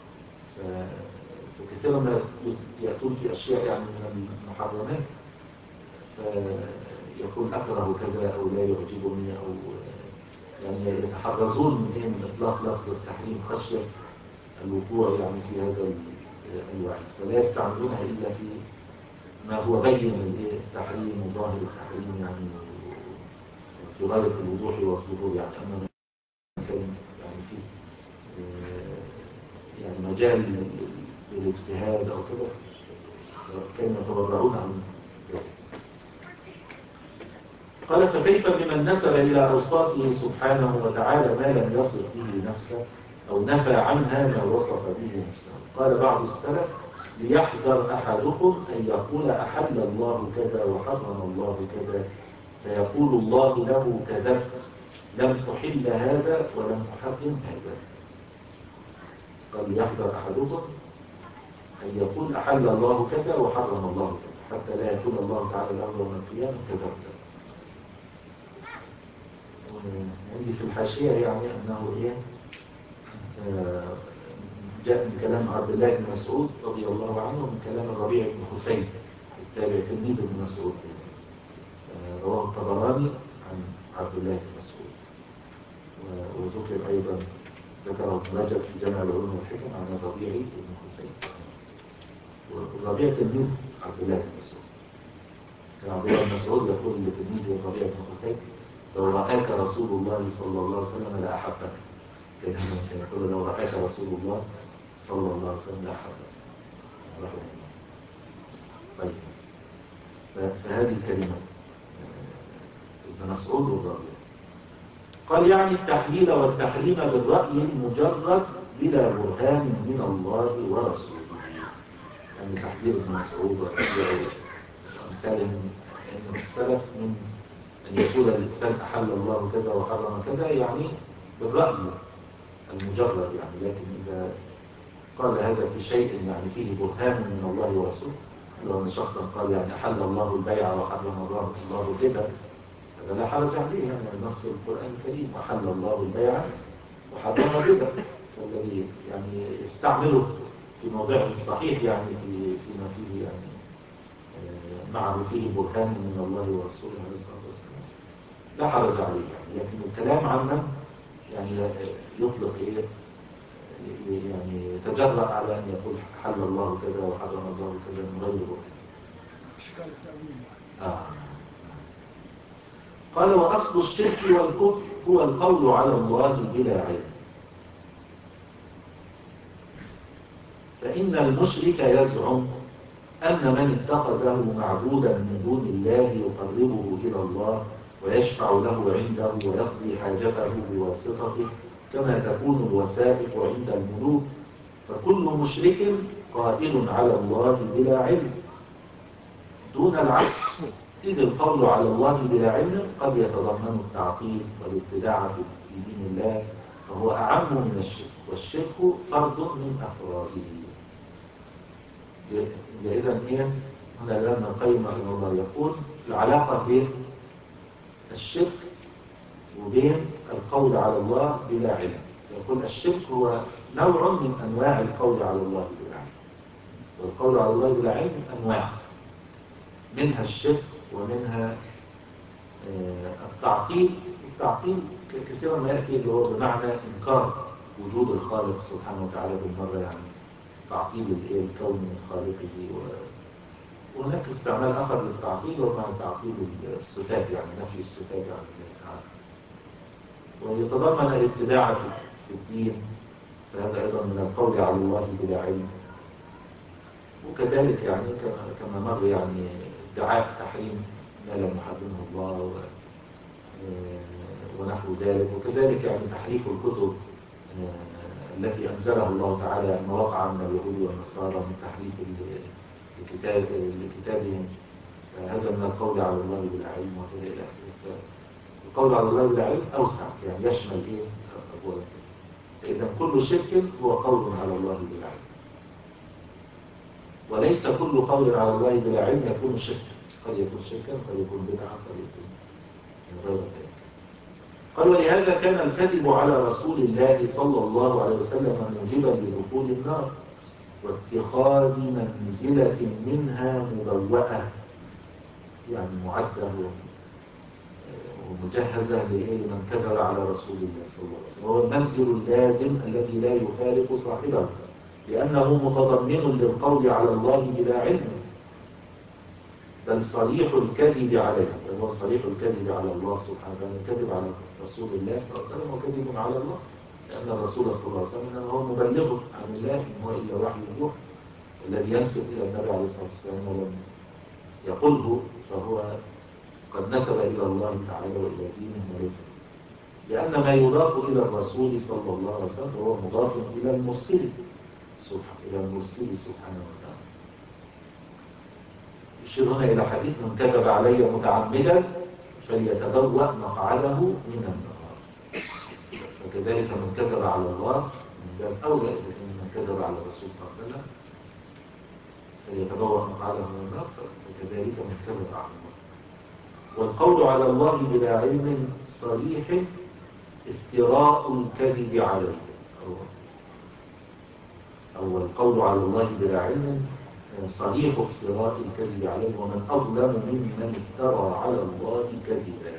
فكثيرا ما يأتون في أشياء يعني من المحرمات فيقول أكره كذا أو لا يعجبني أو يعني يتحرزون من إيه من إطلاق لفظ التحريم خشية الوقوع يعني في هذا الوعيد، فلا يستعملونها إلا في ما هو بين التحريم وظاهر التحريم يعني في غاية الوضوح والظهور يعني. أما كان يعني في يعني مجال للاجتهاد أو كده كانوا يتبرعون عن ذلك. قال فكيف بمن نسب إلى أوصافه سبحانه وتعالى ما لم يصف به نفسه أو نفى عنها ما وصف به نفسه. قال بعض السلف ليحذر أحدكم أن يقول أحل الله كذا وحرم الله كذا فيقول الله له كذبت لم تحل هذا ولم تحرم هذا. قال ليحذر أحدكم أن يقول أحل الله كذا وحرم الله كذا حتى لا يقول الله تعالى له يوم القيامة كذبت. عندي في الحاشية يعني أنه إيه آه جاء من كلام عبد الله بن مسعود رضي الله عنه ومن كلام الربيع بن حسين التابع تلميذ ابن مسعود آه رواه الطبراني عن عبد الله بن مسعود وذكر أيضا ذكره ابن رجب في جامع العلوم والحكم عن الربيع بن حسين. والربيع تلميذ عبد الله بن مسعود. كان عبد الله بن مسعود يقول لتلميذه الربيع بن حسين لو رآك رسول الله صلى الله عليه وسلم لأحبك. كان يقول لو رآك رسول الله صلى الله عليه وسلم لأحبك. رحمه الله. طيب فهذه الكلمة ابن مسعود والربيع قال يعني التحليل والتحريم بالرأي المجرد بلا برهان من الله ورسوله. يعني تحذير ابن مسعود وتحذير أمثال من السلف من أن يقول الإنسان أحل الله كذا وحرم كذا يعني بالرأي المجرد يعني. لكن إذا قال هذا في شيء يعني فيه برهان من الله ورسوله لو أن شخصا قال يعني أحل الله البيع وحرم الله الربا هذا لا حرج عليه يعني النص القرآن الكريم وحل الله البيع وحرم الربا. فالذي يعني يستعمله في موضعه الصحيح يعني في فيما فيه يعني معه فيه برهان من الله ورسوله عليه الصلاة والسلام لا حرج عليه يعني. لكن الكلام عن يعني يطلق إيه يعني يتجرأ على أن يقول حل الله كذا وحرم الله كذا من غير برهان. أشكال التأويل آه. قال وأصل الشرك والكفر هو القول على الله بلا علم. فإن المشرك يزعم أن من اتخذه معبودا من دون الله يقربه إلى الله ويشفع له عنده ويقضي حاجته بواسطته كما تكون الوسائط عند الملوك فكل مشرك قائل على الله بلا علم دون العكس. إذ القول على الله بلا علم قد يتضمن التعطيل والابتداع في دين الله فهو أعم من الشرك والشرك فرد من أفراده. إذا هي هنا لما قيم رحمه الله يقول العلاقة بين الشرك وبين القول على الله بلا علم. يقول الشرك هو نوع من أنواع القول على الله بلا علم والقول على الله بلا علم أنواع منها الشرك ومنها التعطيل. التعطيل كثيرا ما يأتي اللي هو بمعنى إنكار وجود الخالق سبحانه وتعالى بالمرة يعني تعطيل الكون من خالقه. وهناك استعمال آخر للتعطيل ومع تعطيل الصفات يعني نفي الصفات عن الله تعالى. ويتضمن الابتداع في الدين فهذا أيضا من القول على الله بلا علم. وكذلك يعني كما كما مر يعني ادعاء تحريم ما لم يحرمه الله و... ونحو ذلك، وكذلك يعني تحريف الكتب التي أنزلها الله تعالى ما وقع من اليهود والنصارى من تحريف لكتاب لكتابهم، فهذا من القول على الله بلا علم وكذا إلى آخره. القول على الله بلا علم أوسع، يعني يشمل إيه أبواب. إذا كل شرك هو قول على الله بلا علم، وليس كل قول على الله بلا علم يكون شركا، قد يكون شركا قد يكون بدعا قد يكون غير ذلك. قال ولهذا كان الكذب على رسول الله صلى الله عليه وسلم موجبا لدخول النار واتخاذ منزلة منها مبوأة، يعني معدة ومجهزة لمن كذب على رسول الله صلى الله عليه وسلم. هو المنزل اللازم الذي لا يفارق صاحبه، لأنه متضمن للقول على الله بلا علم، بل صريح الكذب عليه، بل هو صريح الكذب على الله سبحانه وتعالى. الكذب على رسول الله صلى الله عليه وسلم وكذب على الله، لأن الرسول صلى الله عليه وسلم هو مبلغ عن الله، إن هو إلا وحي يوحى. الذي ينسب إلى النبي عليه الصلاة والسلام ولم يقله فهو قد نسب إلى الله تعالى وإلى دينه وليس، لأن ما يضاف إلى الرسول صلى الله عليه وسلم هو مضاف إلى المرسل سبحانه إلى المرسل سبحانه وتعالى. يشير هنا إلى حديث من كذب علي متعمدا فليتبوأ مقعده من النار. فكذلك من كذب على الله من باب أولى من كذب على الرسول صلى الله عليه وسلم فليتبوأ مقعده من النار، فكذلك من كذب على الله. والقول على الله بلا علم صريح افتراء الكذب عليه، أو القول على الله بلا علم صريح افتراء الكذب عليه، ومن أظلم ممن افترى على الله كذبا.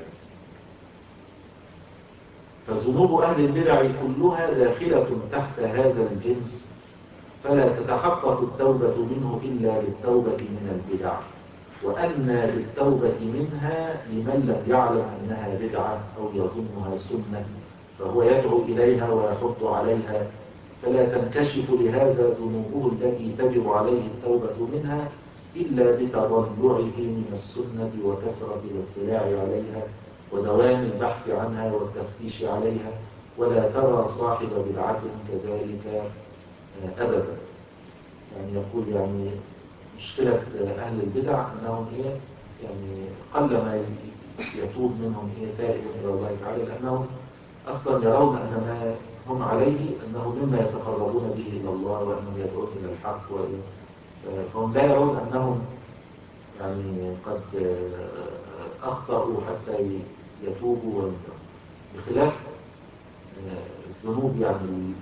فذنوب أهل البدع كلها داخلة تحت هذا الجنس، فلا تتحقق التوبة منه إلا بالتوبة من البدع، وأنى بالتوبة منها لمن لم يعلم أنها بدعة أو يظنها سنة فهو يدعو إليها ويحض عليها، فلا تنكشف لهذا ذنوبه التي تجب عليه التوبة منها إلا بتضلعه من السنة وكثرة الاطلاع عليها ودوام البحث عنها والتفتيش عليها، ولا ترى صاحب بدعة كذلك أبدا. يعني يقول يعني مشكلة أهل البدع أنهم إيه يعني قل ما يتوب منهم إيه تائب إلى الله تعالى، لأنهم أصلا يرون أن ما هم عليه أنه مما يتقربون به إلى الله وأنهم يدعون إلى الحق، فهم لا يرون أنهم يعني قد أخطأوا حتى يتوبوا وينتهوا، بخلاف الذنوب يعني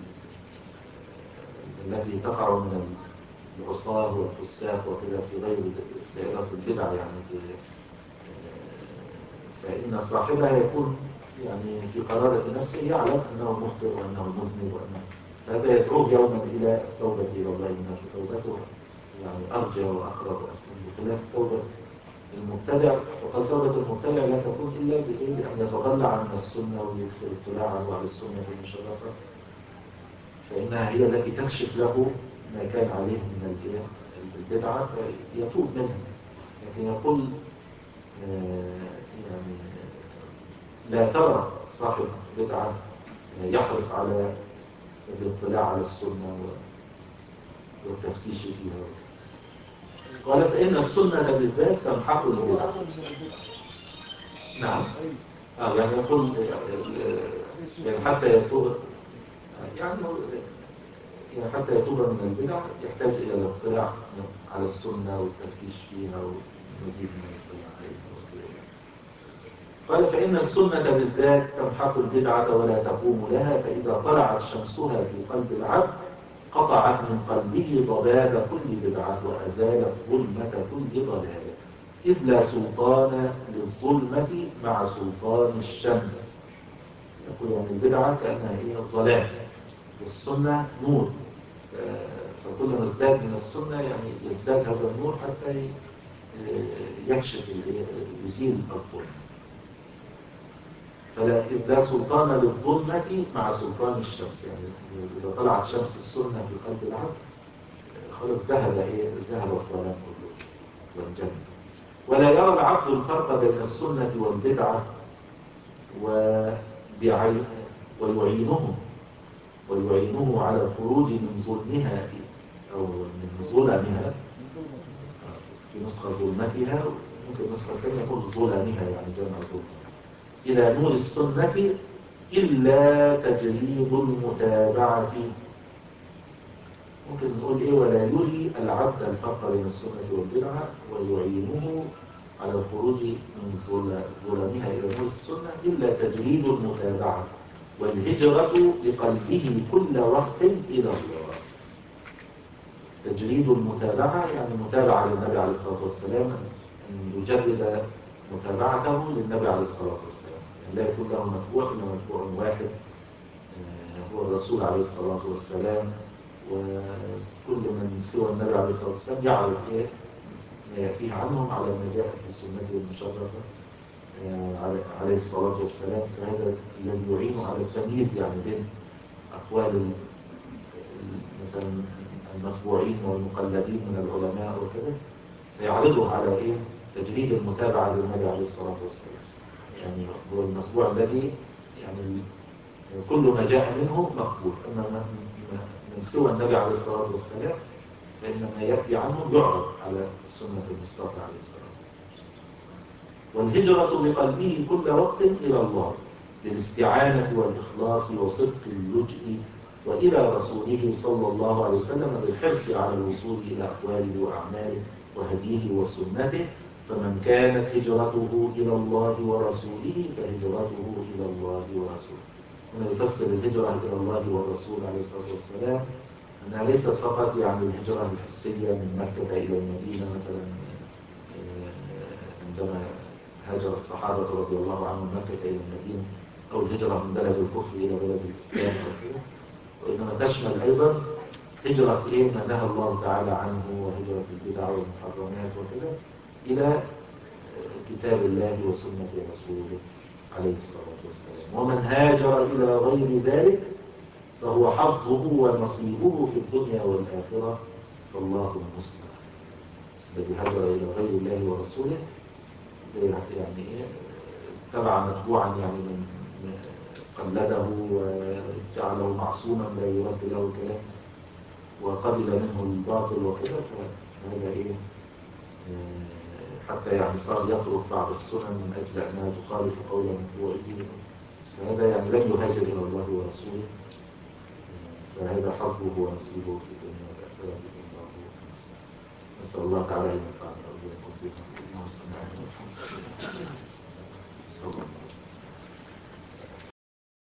التي تقع من العصاة والفساق وكذا في غير دائرة البدع، يعني فإن صاحبها يكون يعني في قرارة نفسه يعلم أنه مخطئ وأنه مذنب، وأنه هذا يدعوه يوما إلى التوبة إلى الله، إنه توبته يعني أرجى وأقرب وأسلم، بخلاف توبة المبتدع. فقال توبة المبتدع لا تكون إلا بأن يتضلع عن السنة ويكثر اطلاعه على السنة المشرفة، فإنها هي التي تكشف له ما كان عليه من البدعة فيتوب منها. لكن يقول يعني لا ترى صاحب بدعة يحرص على الاطلاع على السنة والتفتيش فيها. قال فإن السنة بالذات تمحق البدع. نعم آه يعني يقول يعني حتى يتوب يعني يعني حتى يتوب من البدع يحتاج إلى الاطلاع على السنة والتفتيش فيها ومزيد من الاطلاع عليها. قال فإن السنة بالذات تمحق البدعة ولا تقوم لها، فإذا طلعت شمسها في قلب العبد قطعت من قلبه ضباب كل بدعة وأزالت ظلمة كل ضلالة، إذ لا سلطان للظلمة مع سلطان الشمس. يقول يعني البدعة كأنها هي ظلام والسنة نور، فكلما ازداد من السنة يعني يزداد هذا النور حتى يكشف يزيل الظلم. فلا إذ لا سلطان للظلمة مع سلطان الشمس، يعني إذا طلعت شمس السنة في قلب العبد خلاص ذهب إيه ذهب الظلام كله والجنة. ولا يرى العبد الفرق بين السنة والبدعة وبعين ويعينه ويعينه على الخروج من ظلمها أو من ظلمها، في نسخة ظلمتها، ممكن نسخة ثانية يكون ظلمها يعني جمع ظلم، إلى نور السنة إلا تجريد المتابعة. ممكن نقول إيه ولا يري العبد الفرق بين السنة والبدعة ويعينه على الخروج من ظلمها إلى نور السنة إلا تجريد المتابعة والهجرة بقلبه كل وقت إلى الله. تجريد المتابعة يعني متابعة للنبي عليه الصلاة والسلام، أن يجرد متابعته للنبي عليه الصلاة والسلام، يعني لا يكون له متبوع إلا متبوع واحد هو الرسول عليه الصلاة والسلام، وكل من سوى النبي عليه الصلاة والسلام يعرف إيه ما يأتيه عنهم على ما جاء في سنته المشرفة عليه الصلاة والسلام. فهذا الذي يعين على التمييز يعني بين أقوال مثلا المتبوعين والمقلدين من العلماء وكذا، فيعرضه على إيه تجريد المتابعة للنبي عليه الصلاة والسلام. يعني هو المتبوع الذي يعني كل ما جاء منه مقبول، أما من سوى النبي عليه الصلاة والسلام فإن ما يأتي عنه يعرض على سنة المصطفى عليه الصلاة والسلام. والهجرة بقلبه كل وقت إلى الله للاستعانة والإخلاص وصدق اللجئ وإلى رسوله صلى الله عليه وسلم بالحرص على الوصول إلى أقواله وأعماله وهديه وسنته. فمن كانت هجرته إلى الله ورسوله فهجرته إلى الله ورسوله. هنا يفسر الهجرة إلى الله والرسول عليه الصلاة والسلام أنها ليست فقط يعني الهجرة الحسية من مكة إلى المدينة مثلا عندما هاجر الصحابة رضي الله عنهم مكة إلى المدينة، أو الهجرة من بلد الكفر إلى بلد الإسلام أو كده، وإنما تشمل أيضا هجرة إيه ما نهى الله تعالى عنه وهجرة البدع والمحرمات وكذا إلى كتاب الله وسنة رسوله عليه الصلاة والسلام. ومن هاجر إلى غير ذلك فهو حظه ونصيبه في الدنيا والآخرة فالله المستعان. الذي هاجر إلى غير الله ورسوله زي يعني إيه تبع متبوعا يعني من قلده وجعله معصوما لا يرد له كلام وقبل منه الباطل وكذا، فهذا إيه حتى يعني صار يترك بعض السنن من أجل أنها تخالف قول متبوعه، فهذا يعني لم يهاجر إلى الله ورسوله، فهذا حظه ونصيبه في الدنيا والآخرة الله المستعان. نسأل الله تعالى أن ينفعنا وإياكم بما سمعنا. صلى الله عليه وسلم.